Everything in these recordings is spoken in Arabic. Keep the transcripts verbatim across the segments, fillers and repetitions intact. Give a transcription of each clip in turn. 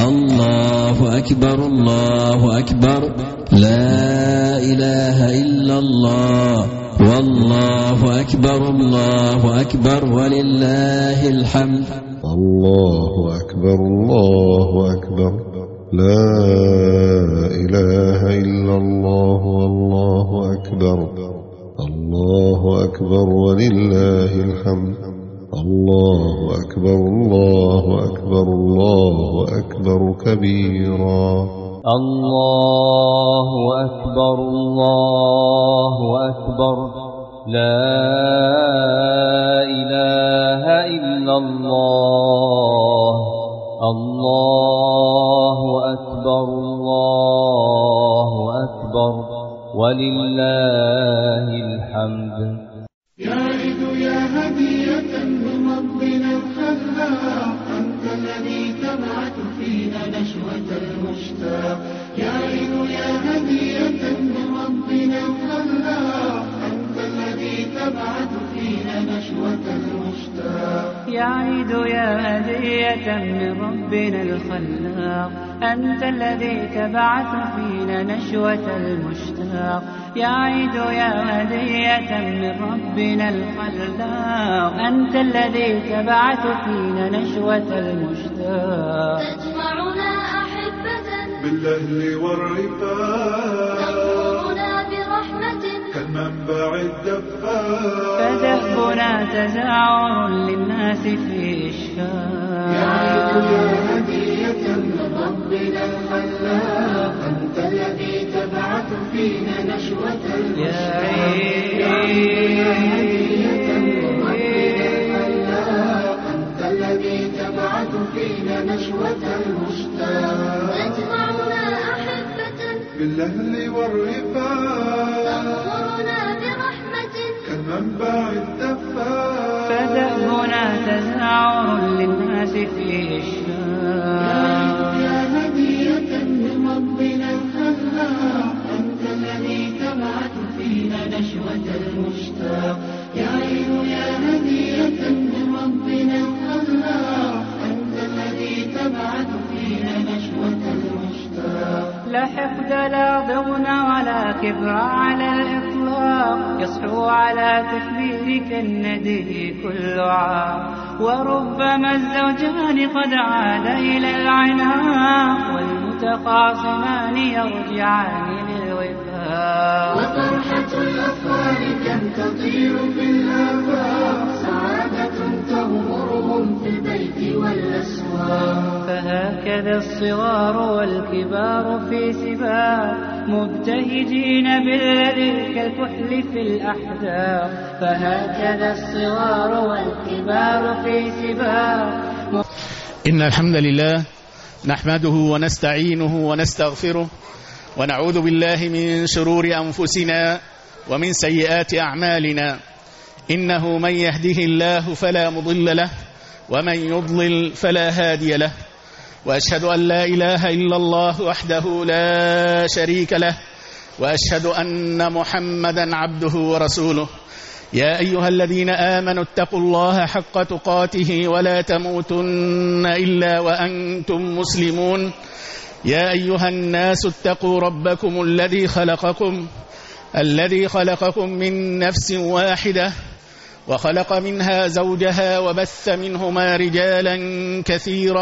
الله أكبر الله أكبر لا إله إلا الله والله أكبر الله أكبر ولله الحمد. الله أكبر الله أكبر لا إله إلا الله والله أكبر الله أكبر ولله الحمد. الله أكبر الله أكبر الله أكبر كبيرا. الله أكبر الله أكبر لا إله إلا الله. الله أكبر الله أكبر ولله الحمد. يا عيد يا هدية من ربنا الخلاق، أنت الذي تبعث فينا نشوة المشتاق. يا عيد يا هدية من ربنا الخلاق، أنت الذي تبعث فينا نشوة المشتاق. يا عيد يا هدية من ربنا الخلاق، أنت الذي تبعث فينا نشوة المشتاق. يا عيد يا هدية من ربنا الخلاق، أنت الذي تبعث فينا نشوة المشتاق. تجمعنا أحبة بالأهل والرفاق، تأمرنا برحمة كالمنبع الدفاق. فدهبنا تزاور للناس في إشفاق. يا عيد يا هدية من ربنا الخلاق، أنت الذي تبعث فينا نشوة المشتاق. يا عيد يا هدية من ربنا الخلاق، أنت الذي تبعث فينا نشوة المشتاق. تجمعنا أحبة بالأهل والرفاق، تأمرنا برحمة كالمنبع الدفاق. فدهبنا تزاور للناس في إشفاق. يا هدية من ربنا الخلاق، أنت الذي تبعث فينا نشوة المشتاق. يا عيد يا هدية من ربنا الخلاق، أنت الذي تبعث فينا نشوة المشتاق. لا حقد لا ضغن ولا كبر على الإطلاق، يصحو على تكبيرك الندي كل عام. وربما الزوجان قد عاد إلى العناق، والمتخاصمان يرجعان للوفاق. وفرحة الأطفال كم تطير في الآفاق، سعادة تغمرهم في البيت والأسواق. فهكذا الصغار والكبار في سباق، مبتهجين بالذي كالكحل في الأحداق. فهكذا الصغار والكبار في سباق. إن الحمد لله نحمده ونستعينه ونستغفره، ونعوذ بالله من شرور أنفسنا ومن سيئات أعمالنا. إنه من يهده الله فلا مضل له، ومن يضلل فلا هادي له. وأشهد أن لا إله إلا الله وحده لا شريك له، وأشهد أن محمدا عبده ورسوله. يا أيها الذين آمنوا اتقوا الله حق تقاته ولا تموتن إلا وأنتم مسلمون. يا أيها الناس اتقوا ربكم الذي خلقكم الذي خلقكم من نفس واحدة، وخلق منها زوجها، وبث منهما رجالا كثيرا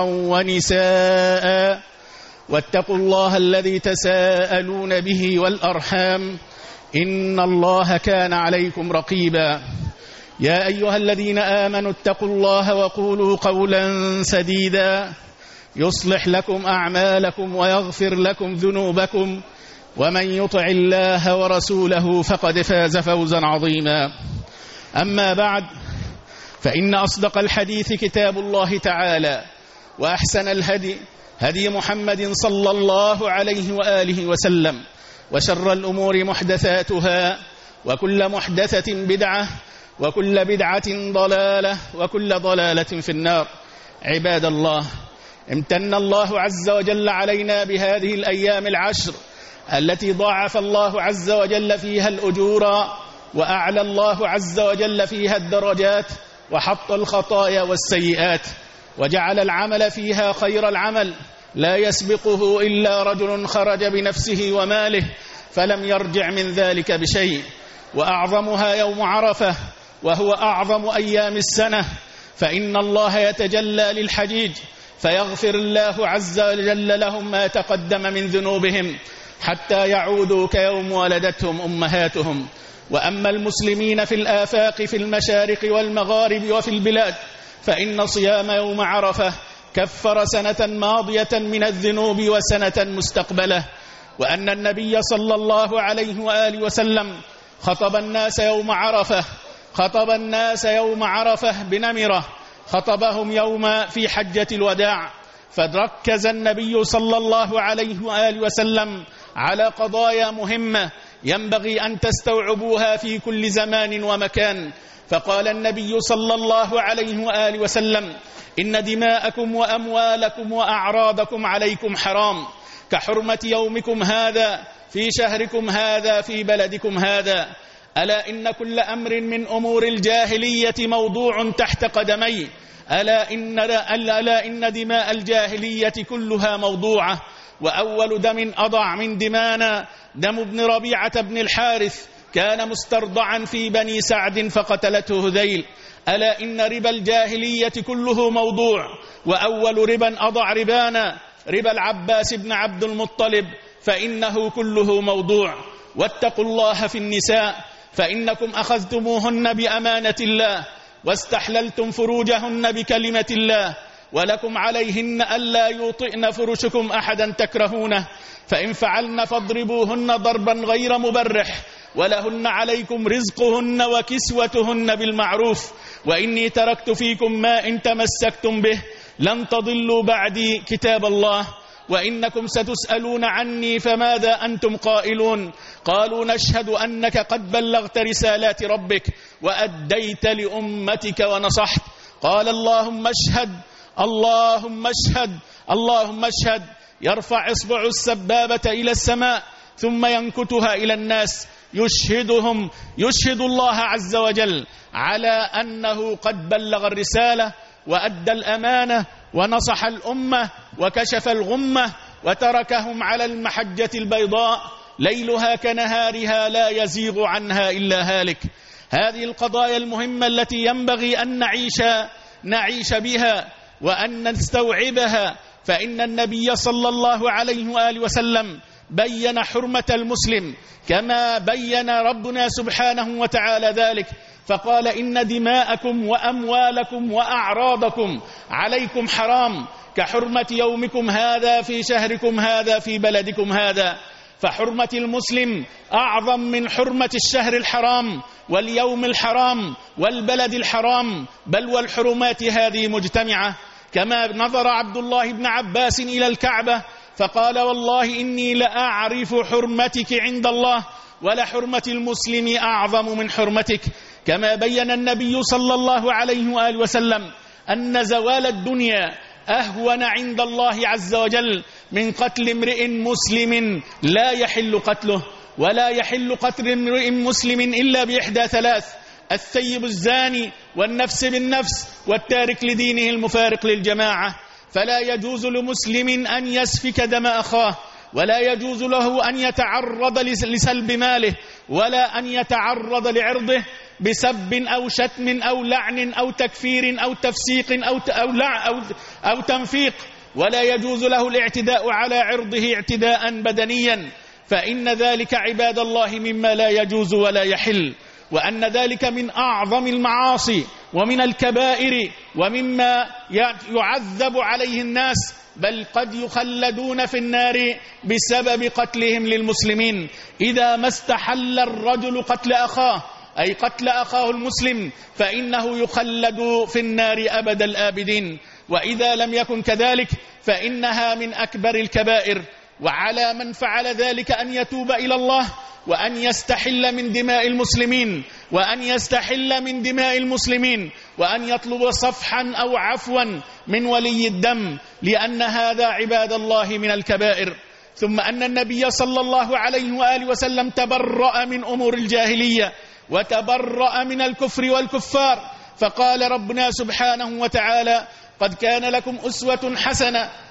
ونساء. واتقوا الله الذي تساءلون به والأرحام، إن الله كان عليكم رقيبا. يا أيها الذين آمنوا اتقوا الله وقولوا قولا سديدا، يصلح لكم أعمالكم ويغفر لكم ذنوبكم، ومن يطع الله ورسوله فقد فاز فوزا عظيما. أما بعد، فإن أصدق الحديث كتاب الله تعالى، وأحسن الهدي هدي محمد صلى الله عليه وآله وسلم، وشر الأمور محدثاتها، وكل محدثة بدعة، وكل بدعة ضلالة، وكل ضلالة في النار. عباد الله، امتن الله عز وجل علينا بهذه الأيام العشر التي ضاعف الله عز وجل فيها الأجور، وأعلى الله عز وجل فيها الدرجات، وحط الخطايا والسيئات، وجعل العمل فيها خير العمل، لا يسبقه إلا رجل خرج بنفسه وماله فلم يرجع من ذلك بشيء، وأعظمها يوم عرفة، وهو أعظم أيام السنة، فإن الله يتجلى للحجيج فيغفر الله عز وجل لهم ما تقدم من ذنوبهم حتى يعودوا كيوم ولدتهم أمهاتهم. وأما المسلمين في الآفاق في المشارق والمغارب وفي البلاد فإن صيام يوم عرفة كفر سنة ماضية من الذنوب وسنة مستقبلة. وأن النبي صلى الله عليه وآله وسلم خطب الناس يوم عرفة خطب الناس يوم عرفة بنمرة، خطبهم يوم في حجة الوداع، فركز النبي صلى الله عليه وآله وسلم على قضايا مهمة ينبغي أن تستوعبوها في كل زمان ومكان. فقال النبي صلى الله عليه وآله وسلم: إن دماءكم وأموالكم وأعراضكم عليكم حرام كحرمة يومكم هذا في شهركم هذا في بلدكم هذا. ألا إن كل أمر من أمور الجاهلية موضوع تحت قدمي، ألا إن, ألا إن دماء الجاهلية كلها موضوعة، وأول دم أضع من دمانا دم ابن ربيعة بن الحارث كان مسترضعا في بني سعد فقتلته هذيل. ألا إن ربا الجاهلية كله موضوع، وأول ربا أضع ربانا ربا العباس بن عبد المطلب فإنه كله موضوع. واتقوا الله في النساء فإنكم أخذتموهن بأمانة الله واستحللتم فروجهن بكلمة الله، ولكم عليهن ألا يوطئن فرشكم أحدا تكرهونه، فإن فعلن فاضربوهن ضربا غير مبرح، ولهن عليكم رزقهن وكسوتهن بالمعروف، وإني تركت فيكم ما إن تمسكتم به لن تضلوا بعدي كتاب الله، وإنكم ستسألون عني فماذا أنتم قائلون؟ قالوا نشهد أنك قد بلغت رسالات ربك وأديت لأمتك ونصحت. قال اللهم اشهد اللهم اشهد اللهم اشهد. يرفع إصبع السبابة إلى السماء ثم ينكتها إلى الناس يشهدهم يشهد الله عز وجل على أنه قد بلغ الرسالة وأدى الأمانة ونصح الأمة وكشف الغمة وتركهم على المحجة البيضاء ليلها كنهارها لا يزيغ عنها إلا هالك. هذه القضايا المهمة التي ينبغي أن نعيش نعيش بها وأن نستوعبها، فإن النبي صلى الله عليه وآله وسلم بين حرمة المسلم كما بين ربنا سبحانه وتعالى ذلك، فقال إن دماءكم وأموالكم وأعراضكم عليكم حرام كحرمة يومكم هذا في شهركم هذا في بلدكم هذا. فحرمة المسلم أعظم من حرمة الشهر الحرام واليوم الحرام والبلد الحرام، بل والحرمات هذه مجتمعة. كما نظر عبد الله بن عباس إلى الكعبة فقال والله إني لأعرف حرمتك عند الله ولحرمة المسلم أعظم من حرمتك. كما بين النبي صلى الله عليه وآله وسلم أن زوال الدنيا أهون عند الله عز وجل من قتل امرئ مسلم لا يحل قتله، ولا يحل قتل امرئ مسلم إلا بإحدى ثلاث: الثيب الزاني والنفس بالنفس والتارك لدينه المفارق للجماعة. فلا يجوز لمسلم أن يسفك دم أخاه، ولا يجوز له أن يتعرض لسلب ماله، ولا أن يتعرض لعرضه بسب أو شتم أو لعن أو تكفير أو تفسيق أو أو لع أو أو تنفيق، ولا يجوز له الاعتداء على عرضه اعتداء بدنيا، فإن ذلك عباد الله مما لا يجوز ولا يحل، وأن ذلك من أعظم المعاصي ومن الكبائر ومما يعذب عليه الناس، بل قد يخلدون في النار بسبب قتلهم للمسلمين. إذا ما استحل الرجل قتل أخاه أي قتل أخاه المسلم فإنه يخلد في النار أبد الآبدين، وإذا لم يكن كذلك فإنها من أكبر الكبائر. وعلى من فعل ذلك أن يتوب إلى الله وأن يستحل من دماء المسلمين وأن يستحل من دماء المسلمين وأن يطلب صفحا أو عفوا من ولي الدم، لأن هذا عباد الله من الكبائر. ثم أن النبي صلى الله عليه وآله وسلم تبرأ من أمور الجاهلية وتبرأ من الكفر والكفار، فقال ربنا سبحانه وتعالى: قد كان لكم أسوة حسنة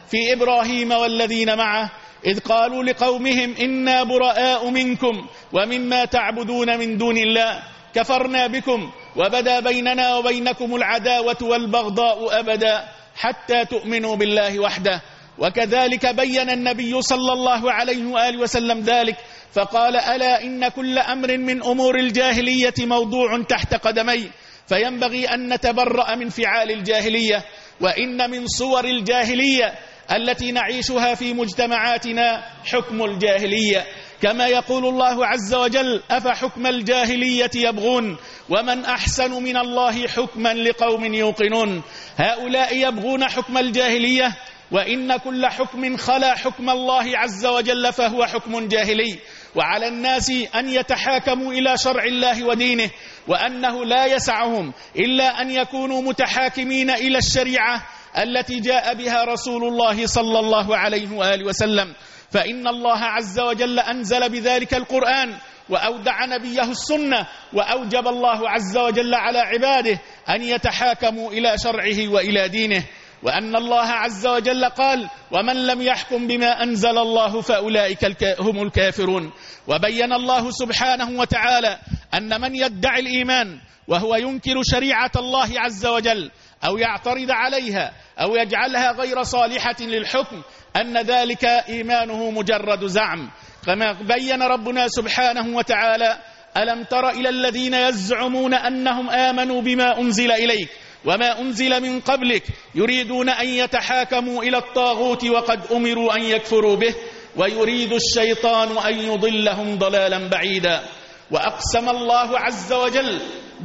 في إبراهيم والذين معه إذ قالوا لقومهم إنا براء منكم ومما تعبدون من دون الله كفرنا بكم وبدا بيننا وبينكم العداوة والبغضاء أبدا حتى تؤمنوا بالله وحده. وكذلك بين النبي صلى الله عليه وآله وسلم ذلك فقال ألا إن كل أمر من أمور الجاهلية موضوع تحت قدمي فينبغي أن نتبرأ من فعال الجاهلية. وإن من صور الجاهلية التي نعيشها في مجتمعاتنا حكم الجاهلية، كما يقول الله عز وجل أفحكم الجاهلية يبغون ومن أحسن من الله حكما لقوم يوقنون. هؤلاء يبغون حكم الجاهلية، وإن كل حكم خلا حكم الله عز وجل فهو حكم جاهلي. وعلى الناس أن يتحاكموا إلى شرع الله ودينه، وأنه لا يسعهم إلا أن يكونوا متحاكمين إلى الشريعة التي جاء بها رسول الله صلى الله عليه وآله وسلم، فإن الله عز وجل أنزل بذلك القرآن وأودع نبيه السنة، وأوجب الله عز وجل على عباده أن يتحاكموا إلى شرعه وإلى دينه. وأن الله عز وجل قال ومن لم يحكم بما أنزل الله فأولئك هم الكافرون. وبين الله سبحانه وتعالى أن من يدعي الإيمان وهو ينكر شريعة الله عز وجل أو يعترض عليها أو يجعلها غير صالحة للحكم أن ذلك إيمانه مجرد زعم، كما بين ربنا سبحانه وتعالى ألم تر إلى الذين يزعمون أنهم آمنوا بما أنزل إليك وما أنزل من قبلك يريدون أن يتحاكموا إلى الطاغوت وقد أمروا أن يكفروا به ويريد الشيطان أن يضلهم ضلالا بعيدا. وأقسم الله عز وجل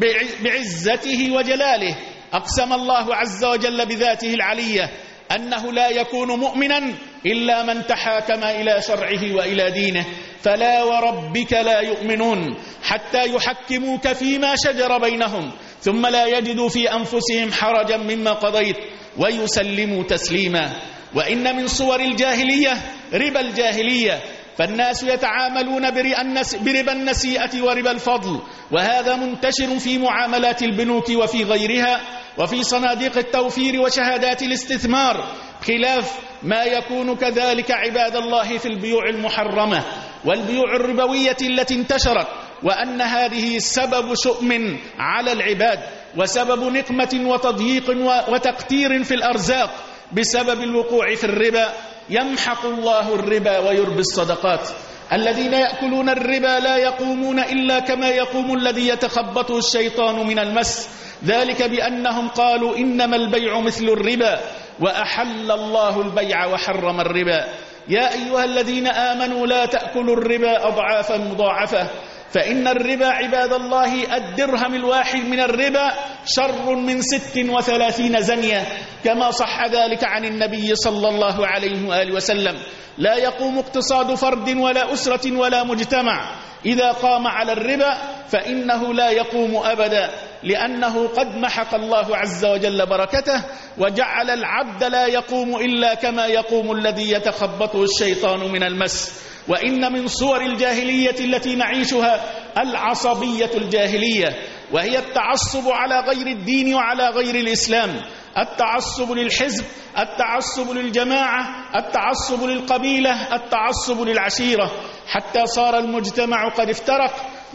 بعزته وجلاله، أقسم الله عز وجل بذاته العلية أنه لا يكون مؤمنا إلا من تحاكم إلى شرعه وإلى دينه. فلا وربك لا يؤمنون حتى يحكموك فيما شجر بينهم ثم لا يجدوا في أنفسهم حرجا مما قضيت ويسلموا تسليما. وإن من صور الجاهلية ربا الجاهلية، فالناس يتعاملون بربا النسيئة وربا الفضل، وهذا منتشر في معاملات البنوك وفي غيرها وفي صناديق التوفير وشهادات الاستثمار، خلاف ما يكون كذلك عباد الله في البيوع المحرمة والبيوع الربوية التي انتشرت، وأن هذه سبب شؤم على العباد وسبب نقمة وتضييق وتقتير في الأرزاق بسبب الوقوع في الربا. يمحق الله الربا ويربي الصدقات. الذين يأكلون الربا لا يقومون إلا كما يقوم الذي يتخبطه الشيطان من المس، ذلك بأنهم قالوا إنما البيع مثل الربا وأحل الله البيع وحرم الربا. يا أيها الذين آمنوا لا تأكلوا الربا أضعافا مضاعفة، فإن الربا عباد الله الدرهم الواحد من الربا شر من ست وثلاثين زنية، كما صح ذلك عن النبي صلى الله عليه وآله وسلم. لا يقوم اقتصاد فرد ولا أسرة ولا مجتمع إذا قام على الربا، فإنه لا يقوم أبدا، لأنه قد محق الله عز وجل بركته وجعل العبد لا يقوم إلا كما يقوم الذي يتخبطه الشيطان من المس. وإن من صور الجاهلية التي نعيشها العصبية الجاهلية، وهي التعصب على غير الدين وعلى غير الإسلام، التعصب للحزب، التعصب للجماعة، التعصب للقبيلة، التعصب للعشيرة، حتى صار المجتمع قد افترق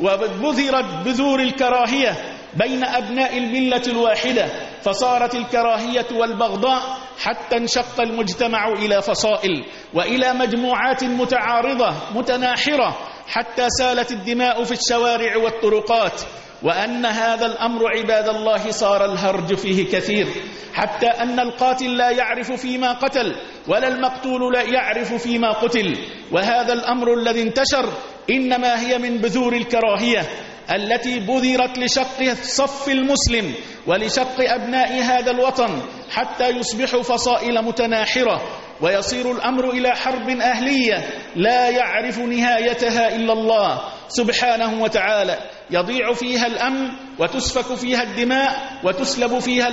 وبذرت بذور الكراهية بين أبناء الملة الواحدة، فصارت الكراهية والبغضاء حتى انشق المجتمع إلى فصائل وإلى مجموعات متعارضة متناحرة، حتى سالت الدماء في الشوارع والطرقات. وأن هذا الأمر عباد الله صار الهرج فيه كثير، حتى أن القاتل لا يعرف فيما قتل ولا المقتول لا يعرف فيما قتل. وهذا الأمر الذي انتشر إنما هي من بذور الكراهية التي بذرت لشق صف المسلم ولشق أبناء هذا الوطن، حتى يصبحوا فصائل متناحرة ويصير الأمر إلى حرب أهلية لا يعرف نهايتها إلا الله سبحانه وتعالى، يضيع فيها الأمن وتسفك فيها الدماء وتسلب فيها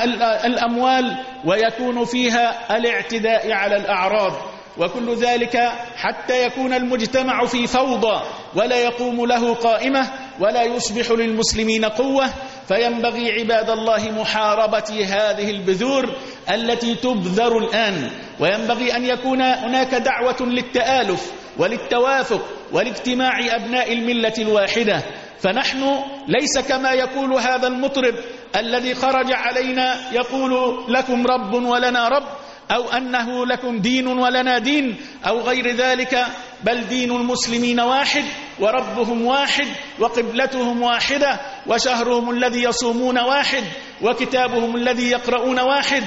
الأموال ويكون فيها الاعتداء على الأعراض، وكل ذلك حتى يكون المجتمع في فوضى ولا يقوم له قائمة ولا يصبح للمسلمين قوة. فينبغي عباد الله محاربة هذه البذور التي تبذر الآن، وينبغي أن يكون هناك دعوة للتآلف وللتوافق ولاجتماع أبناء الملة الواحدة. فنحن ليس كما يقول هذا المطرب الذي خرج علينا يقول لكم رب ولنا رب، أو أنه لكم دين ولنا دين أو غير ذلك، بل دين المسلمين واحد وربهم واحد وقبلتهم واحدة وشهرهم الذي يصومون واحد وكتابهم الذي يقرؤون واحد.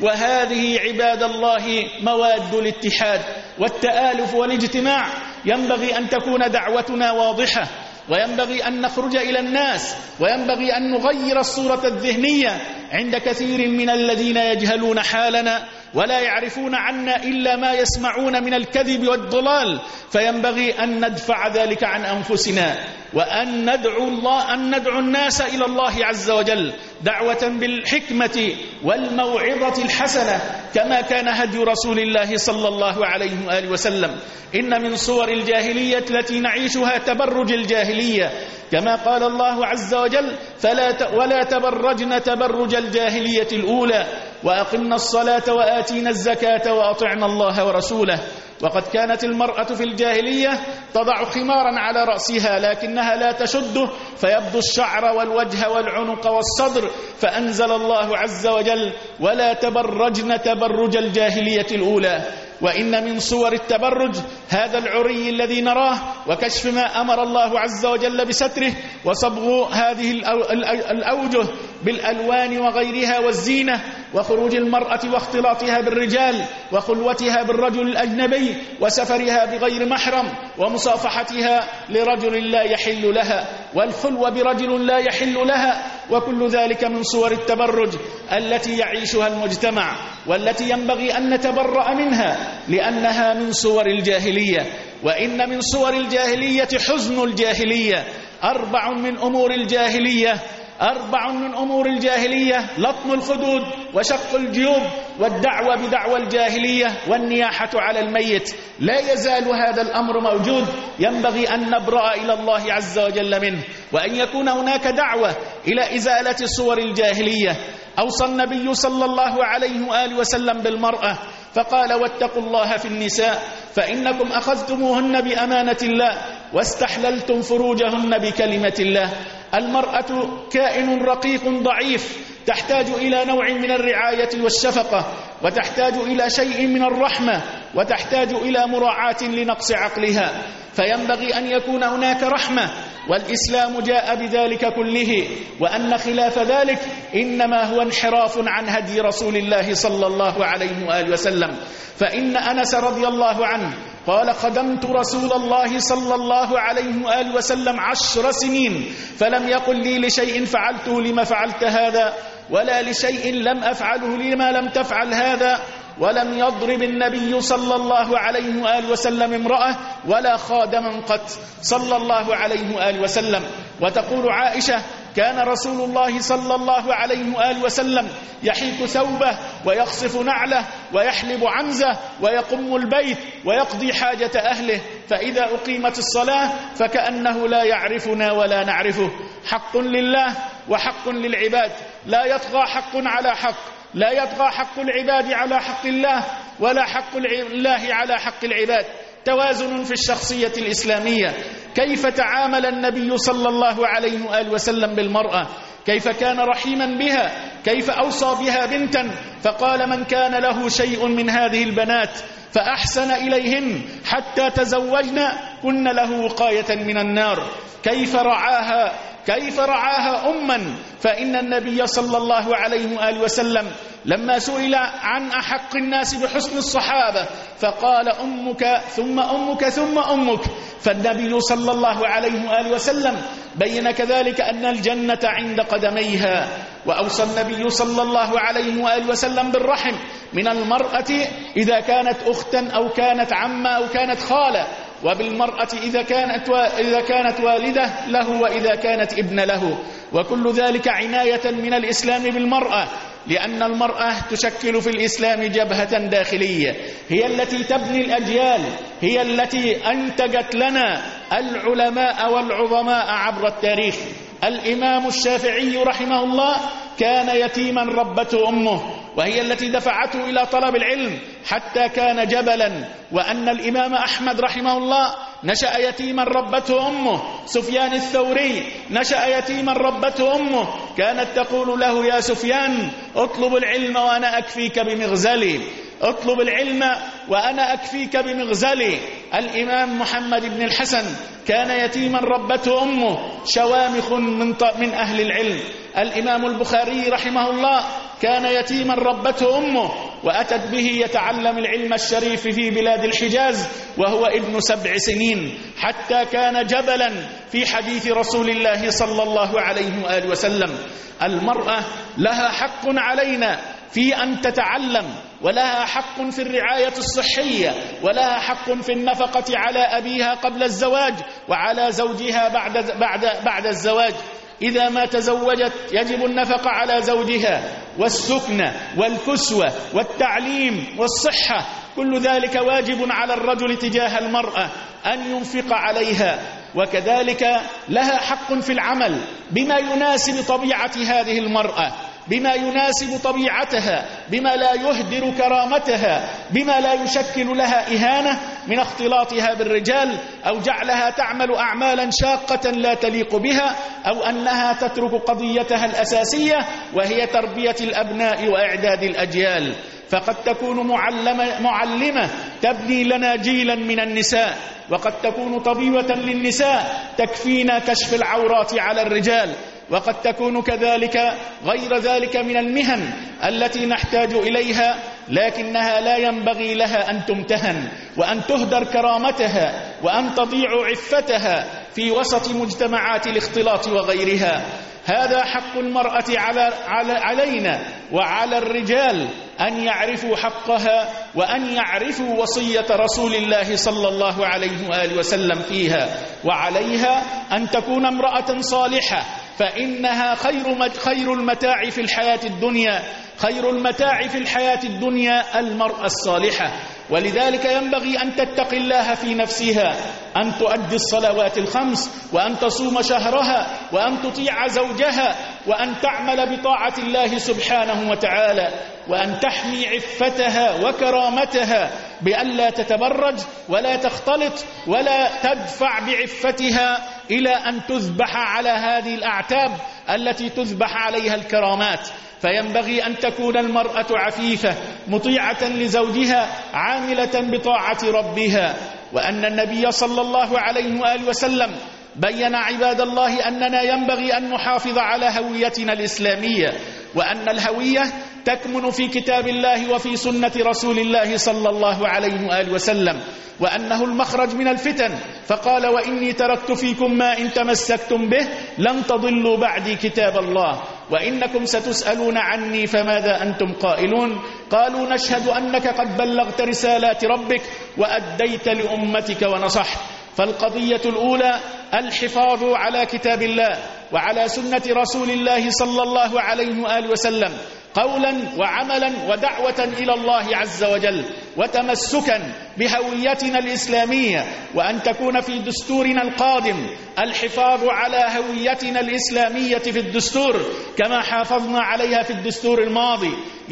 وهذه عباد الله مواد الاتحاد والتآلف والاجتماع. ينبغي أن تكون دعوتنا واضحة، وينبغي أن نخرج إلى الناس، وينبغي أن نغير الصورة الذهنية عند كثير من الذين يجهلون حالنا ولا يعرفون عنا إلا ما يسمعون من الكذب والضلال. فينبغي أن ندفع ذلك عن أنفسنا، وأن ندعو الله أن ندعو الناس إلى الله عز وجل دعوة بالحكمة والموعظة الحسنة كما كان هدي رسول الله صلى الله عليه وآله وسلم. إن من صور الجاهلية التي نعيشها تبرج الجاهلية، كما قال الله عز وجل: فلا ولا تبرجن تبرج الجاهلية الأولى وأقمنا الصلاة وآتينا الزكاة وأطعنا الله ورسوله. وقد كانت المرأة في الجاهلية تضع خمارا على رأسها لكنها لا تشده فيبدو الشعر والوجه والعنق والصدر، فأنزل الله عز وجل: ولا تبرجن تبرج الجاهلية الأولى. وإن من صور التبرج هذا العري الذي نراه، وكشف ما أمر الله عز وجل بستره، وصبغ هذه الأوجه بالألوان وغيرها والزينة، وخروج المرأة واختلاطها بالرجال، وخلوتها بالرجل الأجنبي، وسفرها بغير محرم، ومصافحتها لرجل لا يحل لها، والخلوة برجل لا يحل لها. وكل ذلك من صور التبرج التي يعيشها المجتمع، والتي ينبغي أن نتبرأ منها لأنها من صور الجاهلية. وإن من صور الجاهلية حزن الجاهلية. أربع من أمور الجاهلية أربع من أمور الجاهلية: لطم الخدود وشق الجيوب والدعوة بدعوى الجاهلية والنياحة على الميت. لا يزال هذا الأمر موجود، ينبغي أن نبرأ إلى الله عز وجل منه، وأن يكون هناك دعوة إلى إزالة صور الجاهلية. أوصى النبي صلى الله عليه وآله وسلم بالمرأة فقال: واتقوا الله في النساء فإنكم أخذتموهن بأمانة الله واستحللتم فروجهن بكلمة الله. المرأة كائن رقيق ضعيف، تحتاج إلى نوع من الرعاية والشفقة، وتحتاج إلى شيء من الرحمة، وتحتاج إلى مراعاة لنقص عقلها. فينبغي أن يكون هناك رحمة، والإسلام جاء بذلك كله، وأن خلاف ذلك إنما هو انحراف عن هدي رسول الله صلى الله عليه وآله وسلم. فإن أنس رضي الله عنه قال: خدمت رسول الله صلى الله عليه وآله وسلم عشر سنين فلم يقل لي لشيء فعلته لما فعلت هذا، ولا لشيء لم أفعله لما لم تفعل هذا. ولم يضرب النبي صلى الله عليه وآله وسلم امرأة ولا خادما قط صلى الله عليه وآله وسلم. وتقول عائشة: كان رسول الله صلى الله عليه وآله وسلم يحيك ثوبه ويخصف نعله ويحلب عنزه ويقم البيت ويقضي حاجة أهله، فإذا أقيمت الصلاة فكأنه لا يعرفنا ولا نعرفه. حق لله وحق للعباد، لا يطغى حق على حق، لا يطغى حق العباد على حق الله، ولا حق الله على حق العباد. توازن في الشخصية الإسلامية. كيف تعامل النبي صلى الله عليه وآله وسلم بالمرأة؟ كيف كان رحيما بها؟ كيف أوصى بها بنتا فقال: من كان له شيء من هذه البنات فأحسن إليهن حتى تزوجن كن له وقاية من النار. كيف رعاها كيف رعاها أما، فإن النبي صلى الله عليه وآله وسلم لما سئل عن أحق الناس بحسن الصحابة فقال: أمك ثم أمك ثم أمك. فالنبي صلى الله عليه وآله وسلم بين كذلك أن الجنة عند قدميها. وأوصى النبي صلى الله عليه وآله وسلم بالرحم من المرأة إذا كانت أختا أو كانت عمة أو كانت خالة، وبالمرأة إذا كانت إذا كانت والدة له وإذا كانت ابن له. وكل ذلك عناية من الإسلام بالمرأة، لأن المرأة تشكل في الإسلام جبهة داخلية، هي التي تبني الأجيال، هي التي أنتجت لنا العلماء والعظماء عبر التاريخ. الإمام الشافعي رحمه الله كان يتيما ربته أمه، وهي التي دفعته إلى طلب العلم حتى كان جبلا. وأن الإمام أحمد رحمه الله نشأ يتيما ربته أمه. سفيان الثوري نشأ يتيما ربته أمه، كانت تقول له: يا سفيان اطلب العلم وأنا أكفيك بمغزلي، اطلب العلم وأنا أكفيك بمغزلي. الإمام محمد بن الحسن كان يتيما ربته أمه، شوامخ من, من أهل العلم. الإمام البخاري رحمه الله كان يتيما ربته أمه، وأتت به يتعلم العلم الشريف في بلاد الحجاز وهو ابن سبع سنين، حتى كان جبلا في حديث رسول الله صلى الله عليه وآله وسلم. المرأة لها حق علينا في أن تتعلم، ولها حق في الرعاية الصحية، ولها حق في النفقة على أبيها قبل الزواج وعلى زوجها بعد, بعد, بعد الزواج. إذا ما تزوجت يجب النفقة على زوجها، والسكنة والكسوة والتعليم والصحة، كل ذلك واجب على الرجل تجاه المرأة أن ينفق عليها. وكذلك لها حق في العمل بما يناسب طبيعة هذه المرأة، بما يناسب طبيعتها، بما لا يهدر كرامتها، بما لا يشكل لها إهانة من اختلاطها بالرجال أو جعلها تعمل أعمالا شاقة لا تليق بها، أو أنها تترك قضيتها الأساسية وهي تربية الأبناء وإعداد الأجيال. فقد تكون معلمة, معلمة تبني لنا جيلا من النساء، وقد تكون طبيبة للنساء تكفينا كشف العورات على الرجال، وقد تكون كذلك غير ذلك من المهن التي نحتاج إليها، لكنها لا ينبغي لها أن تمتهن وأن تهدر كرامتها وأن تضيع عفتها في وسط مجتمعات الاختلاط وغيرها. هذا حق المرأة على على علينا وعلى الرجال أن يعرفوا حقها وأن يعرفوا وصية رسول الله صلى الله عليه وآله وسلم فيها. وعليها أن تكون امرأة صالحة، فإنها خير خير المتاع في الحياة الدنيا، خير المتاع في الحياة الدنيا المرأة الصالحة. ولذلك ينبغي أن تتقي الله في نفسها، أن تؤدي الصلوات الخمس، وأن تصوم شهرها، وأن تطيع زوجها، وأن تعمل بطاعة الله سبحانه وتعالى، وأن تحمي عفتها وكرامتها بألا تتبرج ولا تختلط ولا تدفع بعفتها إلى أن تذبح على هذه الأعتاب التي تذبح عليها الكرامات. فينبغي أن تكون المرأة عفيفة مطيعة لزوجها عاملة بطاعة ربها. وأن النبي صلى الله عليه وآله وسلم بين عباد الله أننا ينبغي أن نحافظ على هويتنا الإسلامية، وأن الهوية تكمن في كتاب الله وفي سنة رسول الله صلى الله عليه وآله وسلم، وأنه المخرج من الفتن. فقال: وإني تركت فيكم ما إن تمسكتم به لن تضلوا بعدي كتاب الله، وإنكم ستسألون عني فماذا أنتم قائلون؟ قالوا: نشهد أنك قد بلغت رسالات ربك وأديت لأمتك ونصحت. فالقضية الأولى الحفاظ على كتاب الله وعلى سنة رسول الله صلى الله عليه وآله وسلم قولا وعملا ودعوة إلى الله عز وجل، وتمسكا بهويتنا الإسلامية، وأن تكون في دستورنا القادم الحفاظ على هويتنا الإسلامية في الدستور كما حافظنا عليها في الدستور الماضي.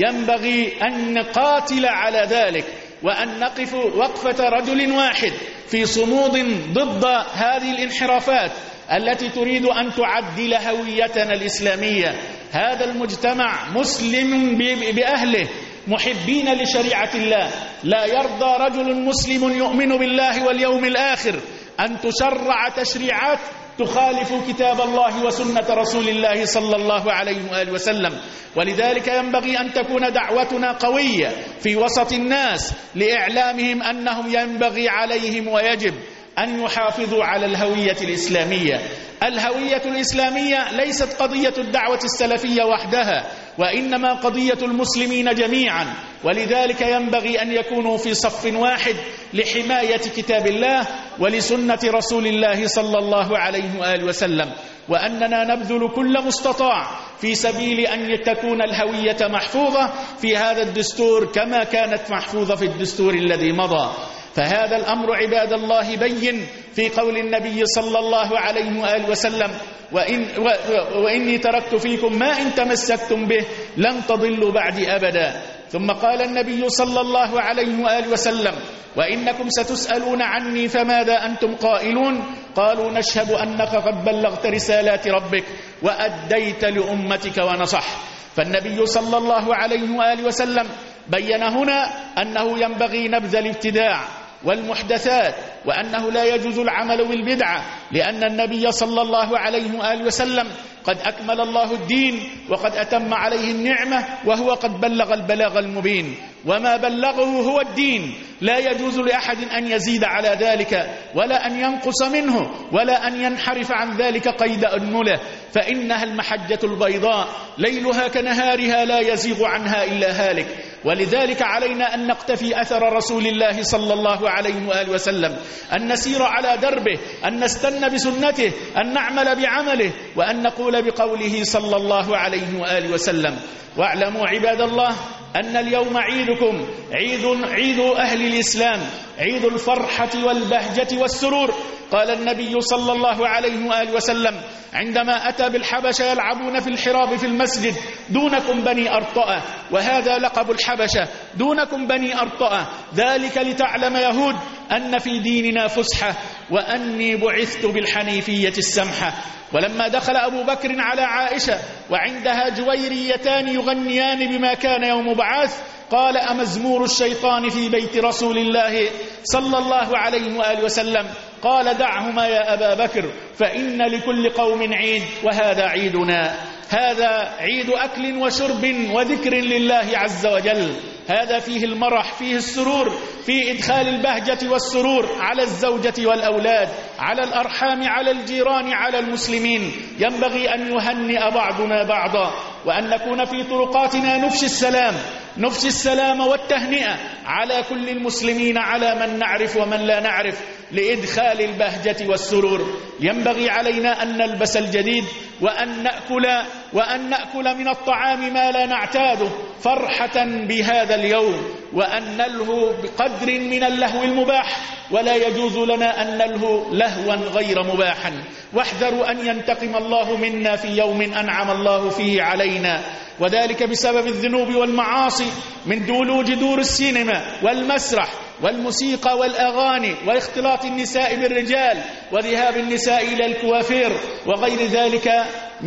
ينبغي أن نقاتل على ذلك، وأن نقف وقفة رجل واحد في صمود ضد هذه الانحرافات التي تريد أن تعدل هويتنا الإسلامية. هذا المجتمع مسلم بأهله محبين لشريعة الله، لا يرضى رجل مسلم يؤمن بالله واليوم الآخر أن تشرع تشريعات تخالف كتاب الله وسنة رسول الله صلى الله عليه وآله وسلم. ولذلك ينبغي أن تكون دعوتنا قوية في وسط الناس لإعلامهم أنهم ينبغي عليهم ويجب أن يحافظوا على الهوية الإسلامية. الهوية الإسلامية ليست قضية الدعوة السلفية وحدها، وإنما قضية المسلمين جميعا. ولذلك ينبغي أن يكونوا في صف واحد لحماية كتاب الله ولسنة رسول الله صلى الله عليه وآله وسلم، وأننا نبذل كل مستطاع في سبيل أن تكون الهوية محفوظة في هذا الدستور كما كانت محفوظة في الدستور الذي مضى. فهذا الأمر عباد الله بين في قول النبي صلى الله عليه وآله وسلم: وإن وإني تركت فيكم ما إن تمسكتم به لن تضلوا بعدي أبدا. ثم قال النبي صلى الله عليه وآله وسلم: وإنكم ستسألون عني فماذا أنتم قائلون؟ قالوا: نشهد أنك قد بلغت رسالات ربك وأديت لأمتك ونصحت. فالنبي صلى الله عليه وآله وسلم بين هنا أنه ينبغي نبذ الابتداع والمحدثات، وأنه لا يجوز العمل بالبدعة، لأن النبي صلى الله عليه وآله وسلم قد أكمل الله الدين وقد أتم عليه النعمة، وهو قد بلغ البلاغ المبين، وما بلغه هو الدين، لا يجوز لأحد أن يزيد على ذلك ولا أن ينقص منه ولا أن ينحرف عن ذلك قيد أنمله، فإنها المحجة البيضاء ليلها كنهارها لا يزيغ عنها إلا هالك. ولذلك علينا أن نقتفي أثر رسول الله صلى الله عليه وآله وسلم، أن نسير على دربه، أن نستن بسنته، أن نعمل بعمله، وأن نقول بقوله صلى الله عليه وآله وسلم: واعلموا عباد الله أن اليوم عيدكم، عيد, عيد أهل الإسلام، عيد الفرحة والبهجة والسرور. قال النبي صلى الله عليه وآله وسلم عندما أتى بالحبشة يلعبون في الحراب في المسجد: دونكم بني أرطأة، وهذا لقب الحبشة، دونكم بني أرطأة، ذلك لتعلم يهود أن في ديننا فسحة وأني بعثت بالحنيفية السمحة. ولما دخل أبو بكر على عائشة وعندها جويريتان يغنيان بما كان يوم بعاث، قال: أمزمور الشيطان في بيت رسول الله صلى الله عليه وآله وسلم؟ قال: دعهما يا أبا بكر، فإن لكل قوم عيد وهذا عيدنا. هذا عيد أكل وشرب وذكر لله عز وجل، هذا فيه المرح، فيه السرور، فيه إدخال البهجة والسرور على الزوجة والأولاد، على الأرحام، على الجيران، على المسلمين. ينبغي أن يهنئ بعضنا بعضا، وأن نكون في طرقاتنا نفشي السلام، نفشي السلام والتهنئة على كل المسلمين، على من نعرف ومن لا نعرف، لإدخال البهجة والسرور. ينبغي علينا أن نلبس الجديد، وأن نأكل وأن نأكل من الطعام ما لا نعتاده فرحة بهذا اليوم، وأن نلهو بقدر من اللهو المباح، ولا يجوز لنا أن نلهو لهوا غير مباح. واحذروا أن ينتقم الله منا في يوم أنعم الله فيه علينا، وذلك بسبب الذنوب والمعاصي، من دولوج دور السينما والمسرح والموسيقى والأغاني، واختلاط النساء بالرجال، وذهاب النساء إلى الكوافير، وغير ذلك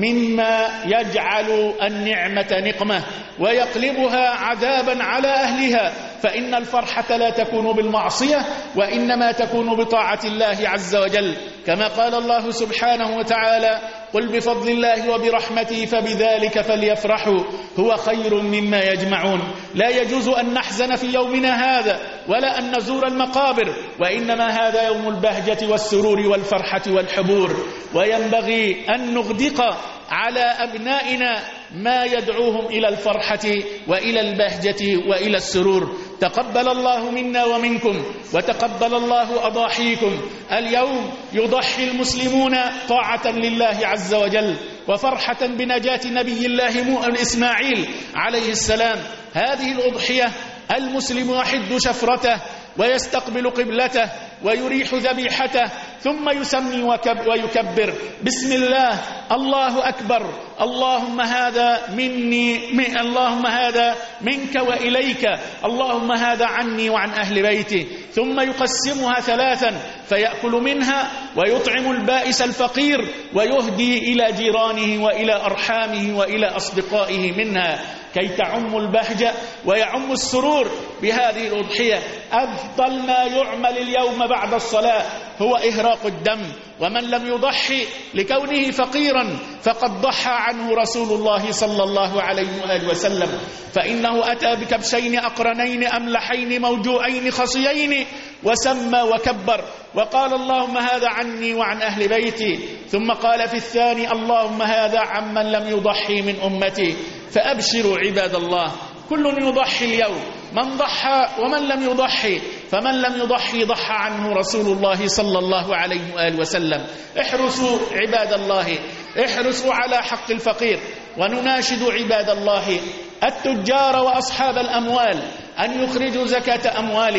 مما يجعل النعمة نقمة ويقلبها عذابا على أهلها. فإن الفرحة لا تكون بالمعصية، وإنما تكون بطاعة الله عز وجل، كما قال الله سبحانه وتعالى: قل بفضل الله وبرحمته فبذلك فليفرحوا هو خير مما يجمعون. لا يجوز أن نحزن في يومنا هذا، ولا أن نزور المقابر، وإنما هذا يوم البهجة والسرور والفرحة والحبور. وينبغي أن نغدق على أبنائنا ما يدعوهم إلى الفرحة وإلى البهجة وإلى السرور. تقبل الله منا ومنكم، وتقبل الله أضاحيكم. اليوم يضحي المسلمون طاعة لله عز وجل، وفرحة بنجاة نبي الله إسماعيل عليه السلام. هذه الأضحية المسلم يحد شفرته ويستقبل قبلته ويريح ذبيحته، ثم يسمي ويكبر: بسم الله، الله أكبر، اللهم هذا مني من اللهم هذا منك وإليك، اللهم هذا عني وعن أهل بيتي. ثم يقسمها ثلاثا، فيأكل منها ويطعم البائس الفقير، ويهدي إلى جيرانه وإلى أرحامه وإلى أصدقائه منها، كي تعم البهجة ويعم السرور بهذه الأضحية. أفضل ما يعمل اليوم بعد الصلاة هو إهراق الدم، ومن لم يضحي لكونه فقيرا فقد ضحى عنه رسول الله صلى الله عليه وآله وسلم، فإنه أتى بكبشين أقرنين أملحين موجوعين خصيين، وسمى وكبر وقال: اللهم هذا عني وعن أهل بيتي. ثم قال في الثاني: اللهم هذا عمن لم يضحي من أمتي. فأبشروا عباد الله، كل يضحي اليوم، من ضحى ومن لم يضحي، فمن لم يضحي ضحى عنه رسول الله صلى الله عليه وآله وسلم. احرصوا عباد الله، احرصوا على حق الفقير. ونناشد عباد الله التجار وأصحاب الأموال أن يخرجوا زكاة أموالهم،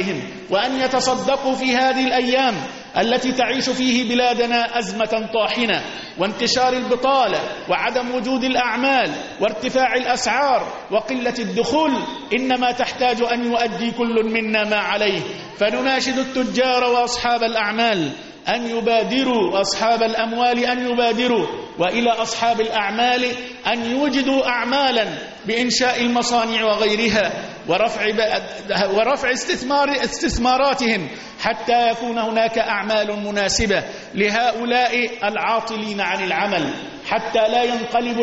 وأن يتصدقوا في هذه الأيام التي تعيش فيه بلادنا أزمة طاحنة وانتشار البطالة وعدم وجود الأعمال وارتفاع الأسعار وقلة الدخول، إنما تحتاج أن يؤدي كل منا ما عليه. فنناشد التجار وأصحاب الأعمال أن يبادروا، أصحاب الأموال أن يبادروا، وإلى أصحاب الأعمال أن يوجدوا أعمالا بإنشاء المصانع وغيرها ورفع ورفع استثمار استثماراتهم حتى يكون هناك أعمال مناسبة لهؤلاء العاطلين عن العمل، حتى لا ينقلب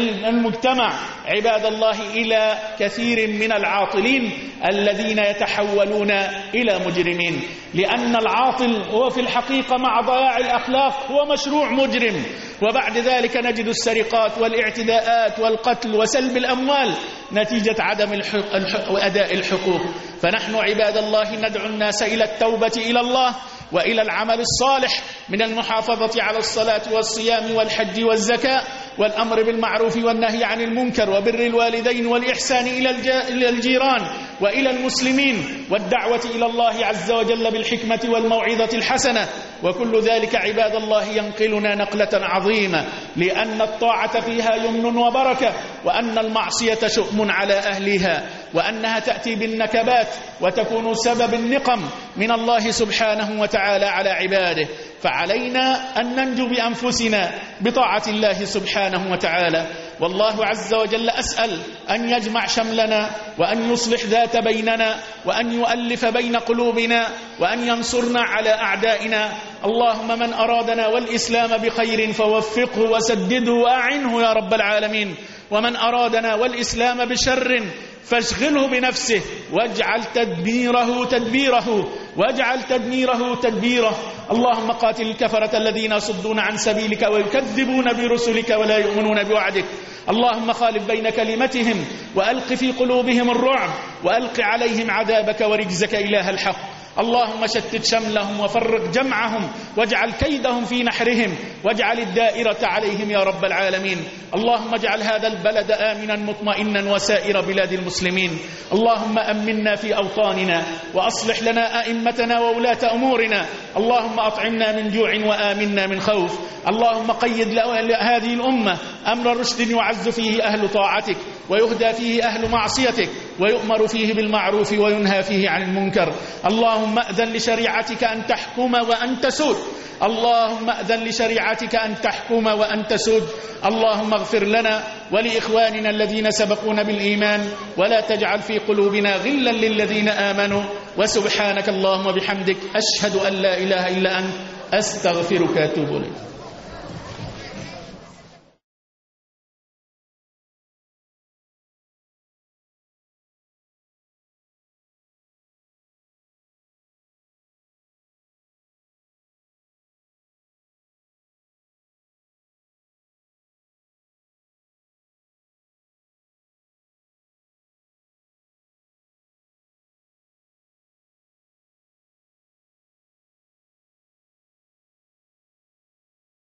المجتمع عباد الله إلى كثير من العاطلين الذين يتحولون إلى مجرمين. لأن العاطل هو في الحقيقة مع ضياع الأخلاق هو مشروع مجرم، وبعد ذلك نجد السرقات والاعتداءات والقتل وسلب الأموال نتيجة عدم الحق الحق وأداء الحقوق. فنحن عباد الله ندعو الناس إلى التوبة إلى الله وإلى العمل الصالح من المحافظة على الصلاة والصيام والحج والزكاة والأمر بالمعروف والنهي عن المنكر وبر الوالدين والإحسان إلى الجيران وإلى المسلمين والدعوة إلى الله عز وجل بالحكمة والموعظة الحسنة. وكل ذلك عباد الله ينقلنا نقلة عظيمة، لأن الطاعة فيها يمن وبركة، وأن المعصية شؤم على أهلها، وأنها تأتي بالنكبات وتكون سبب النقم من الله سبحانه وتعالى على عباده. فعلينا أن ننجو بأنفسنا بطاعة الله سبحانه وتعالى. والله عز وجل أسأل أن يجمع شملنا وأن يصلح ذات بيننا وأن يؤلف بين قلوبنا وأن ينصرنا على أعدائنا. اللهم من أرادنا والإسلام بخير فوفقه وسدده وأعنه يا رب العالمين، ومن أرادنا والإسلام بشر فاشغله بنفسه واجعل تدبيره تدبيره واجعل تدميره تدبيره. اللهم قاتل الكفرة الذين يصدون عن سبيلك ويكذبون برسلك ولا يؤمنون بوعدك. اللهم خالف بين كلمتهم وألق في قلوبهم الرعب وألق عليهم عذابك ورجزك إله الحق. اللهم شتت شملهم وفرق جمعهم واجعل كيدهم في نحرهم واجعل الدائرة عليهم يا رب العالمين. اللهم اجعل هذا البلد آمنا مطمئنا وسائر بلاد المسلمين. اللهم أمنا في أوطاننا وأصلح لنا أئمتنا وولاة أمورنا. اللهم أطعمنا من جوع وآمنا من خوف. اللهم قيد لهذه الأمة أمر رشد يعز فيه أهل طاعتك ويهدى فيه أهل معصيتك ويؤمر فيه بالمعروف وينهى فيه عن المنكر. اللهم أذن لشريعتك أن تحكم وأن تسود. اللهم أذن لشريعتك أن تحكم وأن تسود. اللهم اغفر لنا ولإخواننا الذين سبقونا بالإيمان ولا تجعل في قلوبنا غلا للذين آمنوا. وسبحانك اللهم وبحمدك أشهد أن لا إله إلا أنت أستغفرك وأتوب إليك.